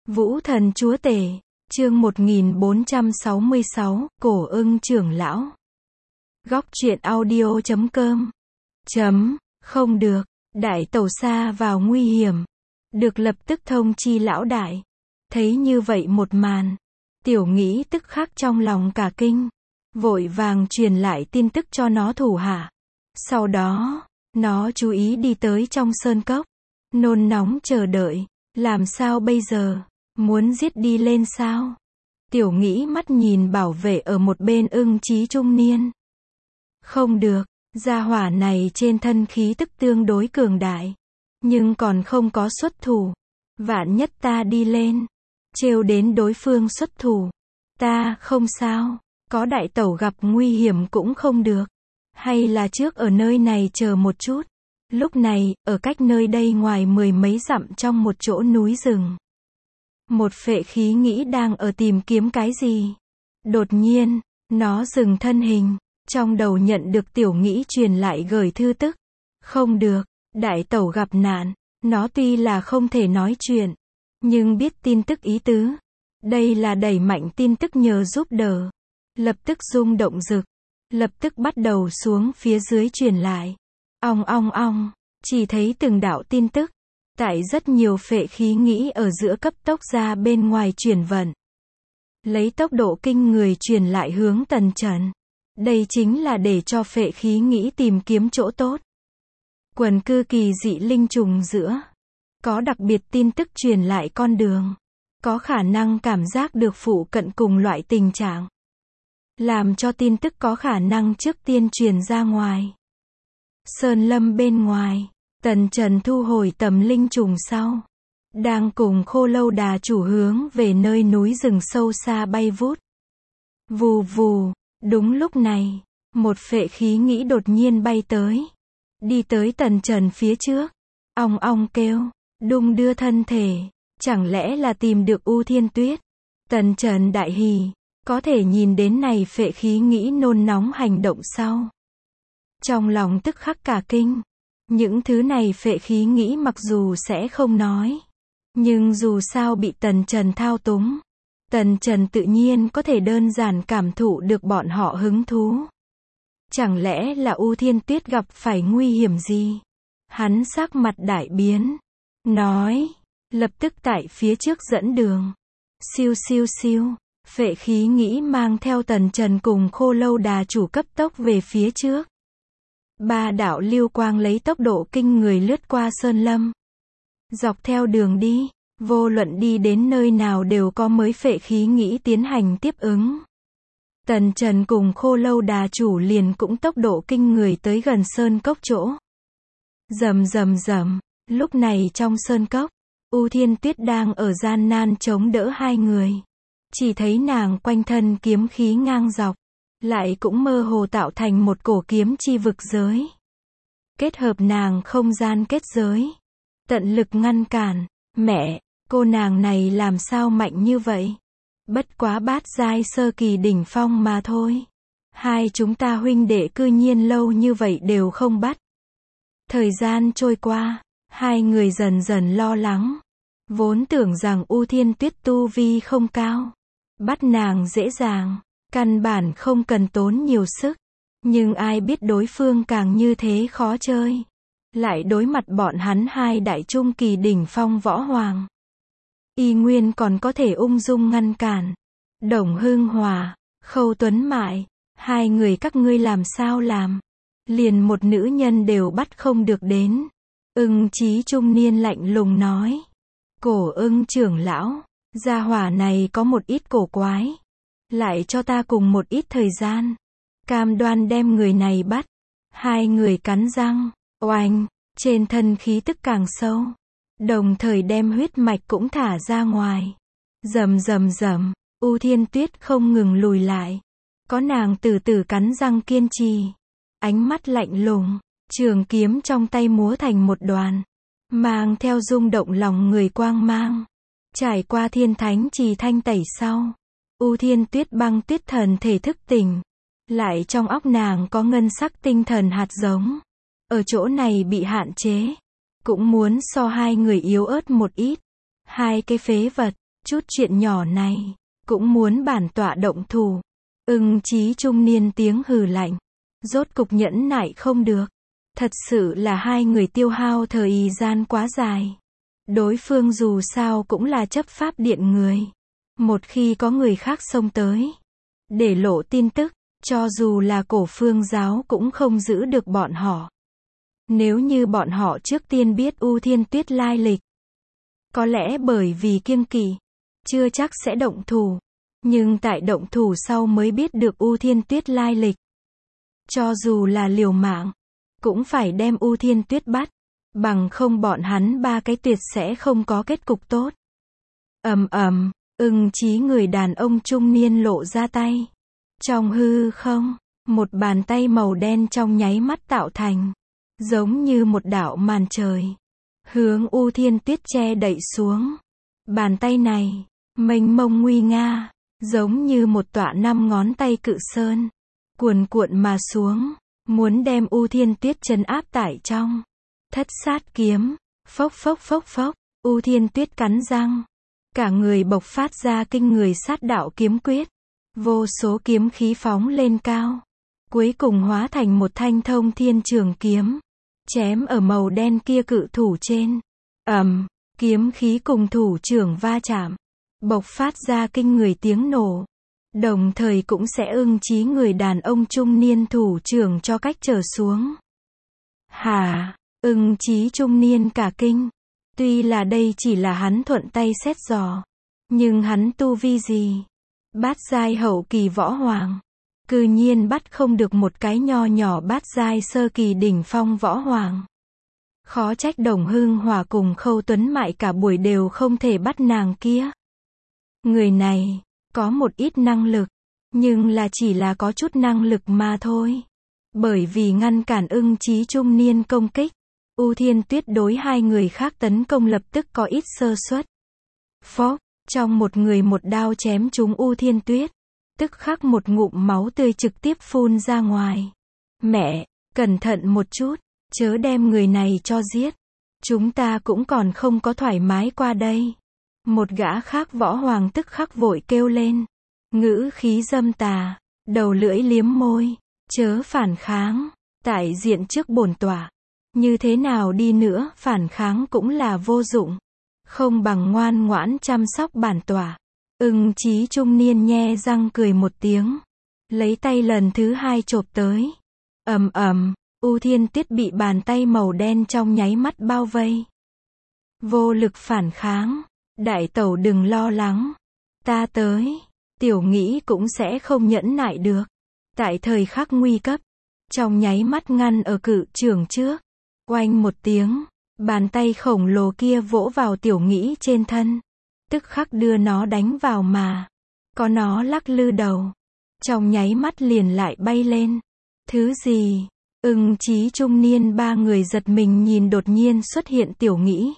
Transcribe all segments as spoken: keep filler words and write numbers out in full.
Vũ thần chúa tể, chương một nghìn bốn trăm sáu mươi sáu, Cổ Ưng trưởng lão. Góc truyện audio chấm com. Chấm, không được, đại tẩu xa vào nguy hiểm. Được lập tức thông chi lão đại. Thấy như vậy một màn, tiểu nghĩ tức khắc trong lòng cả kinh. Vội vàng truyền lại tin tức cho nó thủ hạ. Sau đó, nó chú ý đi tới trong sơn cốc. Nôn nóng chờ đợi, làm sao bây giờ? Muốn giết đi lên sao? Tiểu nghĩ mắt nhìn bảo vệ ở một bên ưng chí trung niên. Không được, gia hỏa này trên thân khí tức tương đối cường đại. Nhưng còn không có xuất thủ. Vạn nhất ta đi lên. Trêu đến đối phương xuất thủ. Ta không sao, có đại tẩu gặp nguy hiểm cũng không được. Hay là trước ở nơi này chờ một chút. Lúc này, ở cách nơi đây ngoài mười mấy dặm trong một chỗ núi rừng. Một phệ khí nghĩ đang ở tìm kiếm cái gì. Đột nhiên, nó dừng thân hình, trong đầu nhận được tiểu nghĩ truyền lại gửi thư tức. Không được, đại tẩu gặp nạn, nó tuy là không thể nói chuyện, nhưng biết tin tức ý tứ. Đây là đẩy mạnh tin tức nhờ giúp đỡ. Lập tức rung động rực, lập tức bắt đầu xuống phía dưới truyền lại. Ong ong ong, chỉ thấy từng đạo tin tức. Tại rất nhiều phệ khí nghĩ ở giữa cấp tốc ra bên ngoài chuyển vận. Lấy tốc độ kinh người truyền lại hướng Tần Trần. Đây chính là để cho phệ khí nghĩ tìm kiếm chỗ tốt. Quần cư kỳ dị linh trùng giữa. Có đặc biệt tin tức truyền lại con đường. Có khả năng cảm giác được phụ cận cùng loại tình trạng. Làm cho tin tức có khả năng trước tiên truyền ra ngoài. Sơn lâm bên ngoài. Tần Trần thu hồi tầm linh trùng sau. Đang cùng Khô Lâu Đà chủ hướng về nơi núi rừng sâu xa bay vút. Vù vù, đúng lúc này, một phệ khí nghĩ đột nhiên bay tới. Đi tới Tần Trần phía trước. Ong ong kêu, đung đưa thân thể. Chẳng lẽ là tìm được U Thiên Tuyết? Tần Trần đại hỉ, có thể nhìn đến này phệ khí nghĩ nôn nóng hành động sau. Trong lòng tức khắc cả kinh. Những thứ này phệ khí nghĩ mặc dù sẽ không nói. Nhưng dù sao bị Tần Trần thao túng. Tần Trần tự nhiên có thể đơn giản cảm thụ được bọn họ hứng thú. Chẳng lẽ là U Thiên Tuyết gặp phải nguy hiểm gì? Hắn sắc mặt đại biến. Nói. Lập tức tại phía trước dẫn đường. Siêu siêu siêu. Phệ khí nghĩ mang theo Tần Trần cùng Khô Lâu Đà chủ cấp tốc về phía trước. Ba đạo lưu quang lấy tốc độ kinh người lướt qua sơn lâm. Dọc theo đường đi, vô luận đi đến nơi nào đều có mới phệ khí nghĩ tiến hành tiếp ứng. Tần Trần cùng Khô Lâu Đà chủ liền cũng tốc độ kinh người tới gần sơn cốc chỗ. Rầm rầm rầm, lúc này trong sơn cốc, U Thiên Tuyết đang ở gian nan chống đỡ hai người. Chỉ thấy nàng quanh thân kiếm khí ngang dọc. Lại cũng mơ hồ tạo thành một cổ kiếm chi vực giới. Kết hợp nàng không gian kết giới. Tận lực ngăn cản. Mẹ, cô nàng này làm sao mạnh như vậy? Bất quá bát giai sơ kỳ đỉnh phong mà thôi. Hai chúng ta huynh đệ cư nhiên lâu như vậy đều không bắt. Thời gian trôi qua, hai người dần dần lo lắng. Vốn tưởng rằng U Thiên Tuyết tu vi không cao. Bắt nàng dễ dàng. Căn bản không cần tốn nhiều sức. Nhưng ai biết đối phương càng như thế khó chơi. Lại đối mặt bọn hắn hai đại trung kỳ đỉnh phong võ hoàng. Y Nguyên còn có thể ung dung ngăn cản. Đồng Hưng Hòa, Khâu Tuấn Mại, hai người các ngươi làm sao làm. Liền một nữ nhân đều bắt không được đến. Ưng chí trung niên lạnh lùng nói. Cổ Ưng trưởng lão, gia hỏa này có một ít cổ quái. Lại cho ta cùng một ít thời gian. Cam đoan đem người này bắt. Hai người cắn răng. Oanh. Trên thân khí tức càng sâu. Đồng thời đem huyết mạch cũng thả ra ngoài. Rầm rầm rầm. U Thiên Tuyết không ngừng lùi lại. Có nàng từ từ cắn răng kiên trì. Ánh mắt lạnh lùng. Trường kiếm trong tay múa thành một đoàn. Mang theo rung động lòng người quang mang. Trải qua thiên thánh trì thanh tẩy sau. U Thiên Tuyết băng tuyết thần thể thức tỉnh. Lại trong óc nàng có ngân sắc tinh thần hạt giống. Ở chỗ này bị hạn chế. Cũng muốn so hai người yếu ớt một ít. Hai cái phế vật. Chút chuyện nhỏ này, cũng muốn bản tọa động thủ. Ưng Chí trung niên tiếng hừ lạnh. Rốt cục nhẫn nại không được. Thật sự là hai người tiêu hao thời gian quá dài. Đối phương dù sao cũng là chấp pháp điện người. Một khi có người khác xông tới, để lộ tin tức, cho dù là Cổ Phương giáo cũng không giữ được bọn họ. Nếu như bọn họ trước tiên biết U Thiên Tuyết lai lịch, có lẽ bởi vì kiêng kỵ, chưa chắc sẽ động thủ. Nhưng tại động thủ sau mới biết được U Thiên Tuyết lai lịch. Cho dù là liều mạng, cũng phải đem U Thiên Tuyết bắt. Bằng không bọn hắn ba cái tuyệt sẽ không có kết cục tốt. Ầm ầm, Ưng Chí người đàn ông trung niên lộ ra tay. Trong hư không, một bàn tay màu đen trong nháy mắt tạo thành, giống như một đạo màn trời, hướng U Thiên Tuyết che đậy xuống. Bàn tay này, mênh mông nguy nga, giống như một tọa năm ngón tay cự sơn, cuồn cuộn mà xuống, muốn đem U Thiên Tuyết trấn áp tại trong. Thất sát kiếm, phốc phốc phốc phốc, U Thiên Tuyết cắn răng, cả người bộc phát ra kinh người sát đạo kiếm quyết, vô số kiếm khí phóng lên cao, cuối cùng hóa thành một thanh thông thiên trường kiếm, chém ở màu đen kia cự thủ trên. Ầm, kiếm khí cùng thủ trưởng va chạm, bộc phát ra kinh người tiếng nổ, đồng thời cũng sẽ Ưng Chí người đàn ông trung niên thủ trưởng cho cách trở xuống. Hả? Ưng Chí trung niên cả kinh. Tuy là đây chỉ là hắn thuận tay xét dò, nhưng hắn tu vi gì? Bát giai hậu kỳ võ hoàng. Cư nhiên bắt không được một cái nho nhỏ bát giai sơ kỳ đỉnh phong võ hoàng. Khó trách Đồng Hưng Hòa cùng Khâu Tuấn Mại cả buổi đều không thể bắt nàng kia. Người này, có một ít năng lực, nhưng là chỉ là có chút năng lực mà thôi. Bởi vì ngăn cản Ưng Chí trung niên công kích, U Thiên Tuyết đối hai người khác tấn công lập tức có ít sơ suất. Phốc, trong một người một đao chém trúng U Thiên Tuyết, tức khắc một ngụm máu tươi trực tiếp phun ra ngoài. Mẹ, cẩn thận một chút, chớ đem người này cho giết. Chúng ta cũng còn không có thoải mái qua đây. Một gã khác võ hoàng tức khắc vội kêu lên. Ngữ khí dâm tà, đầu lưỡi liếm môi, chớ phản kháng, tại diện trước bổn tọa. Như thế nào đi nữa, phản kháng cũng là vô dụng. Không bằng ngoan ngoãn chăm sóc bản tọa. Ưng Chí trung niên nhe răng cười một tiếng, lấy tay lần thứ hai chộp tới. Ầm ầm, U Thiên Tuyết bị bàn tay màu đen trong nháy mắt bao vây. Vô lực phản kháng. Đại tẩu đừng lo lắng. Ta tới. Tiểu Nghĩ cũng sẽ không nhẫn nại được. Tại thời khắc nguy cấp, trong nháy mắt ngăn ở cự trưởng trước. Oanh một tiếng, bàn tay khổng lồ kia vỗ vào Tiểu Nghĩ trên thân. Tức khắc đưa nó đánh vào mà. Có nó lắc lư đầu. Trong nháy mắt liền lại bay lên. Thứ gì? Ưng Chí trung niên ba người giật mình nhìn đột nhiên xuất hiện Tiểu Nghĩ.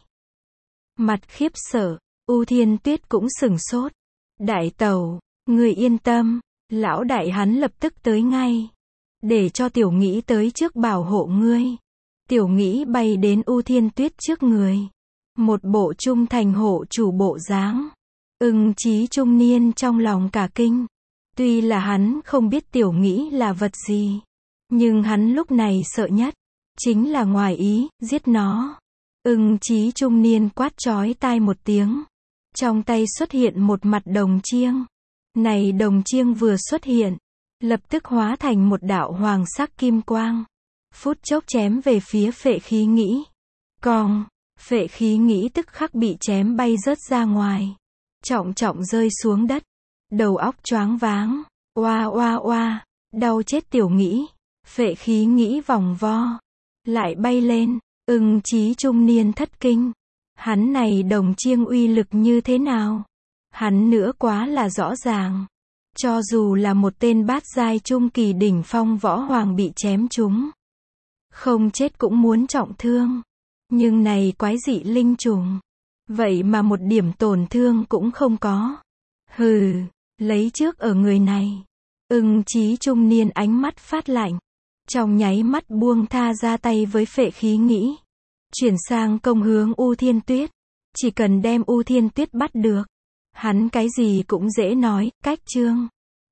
Mặt khiếp sợ, U Thiên Tuyết cũng sửng sốt. Đại tẩu, người yên tâm, lão đại hắn lập tức tới ngay. Để cho Tiểu Nghĩ tới trước bảo hộ ngươi. Tiểu Nghĩ bay đến U Thiên Tuyết trước người. Một bộ trung thành hộ chủ bộ dáng. Ưng Chí trung niên trong lòng cả kinh. Tuy là hắn không biết Tiểu Nghĩ là vật gì, nhưng hắn lúc này sợ nhất chính là ngoài ý, giết nó. Ưng Chí trung niên quát chói tai một tiếng. Trong tay xuất hiện một mặt đồng chiêng. Này đồng chiêng vừa xuất hiện, lập tức hóa thành một đạo hoàng sắc kim quang. Phút chốc chém về phía Phệ Khí Nghĩ. Cong, Phệ Khí Nghĩ tức khắc bị chém bay rớt ra ngoài. Trọng trọng rơi xuống đất. Đầu óc choáng váng. Oa oa oa, đau chết Tiểu Nghĩ. Phệ Khí Nghĩ vòng vo, lại bay lên. Ưng Chí trung niên thất kinh. Hắn này đồng chiêng uy lực như thế nào? Hắn nữa quá là rõ ràng. Cho dù là một tên bát giai trung kỳ đỉnh phong võ hoàng bị chém trúng, không chết cũng muốn trọng thương. Nhưng này quái dị linh trùng, vậy mà một điểm tổn thương cũng không có. Hừ, lấy trước ở người này. Ưng Chí trung niên ánh mắt phát lạnh, trong nháy mắt buông tha ra tay với Phệ Khí Nghĩ, chuyển sang công hướng U Thiên Tuyết. Chỉ cần đem U Thiên Tuyết bắt được, Hắn cái gì cũng dễ nói, cách trương.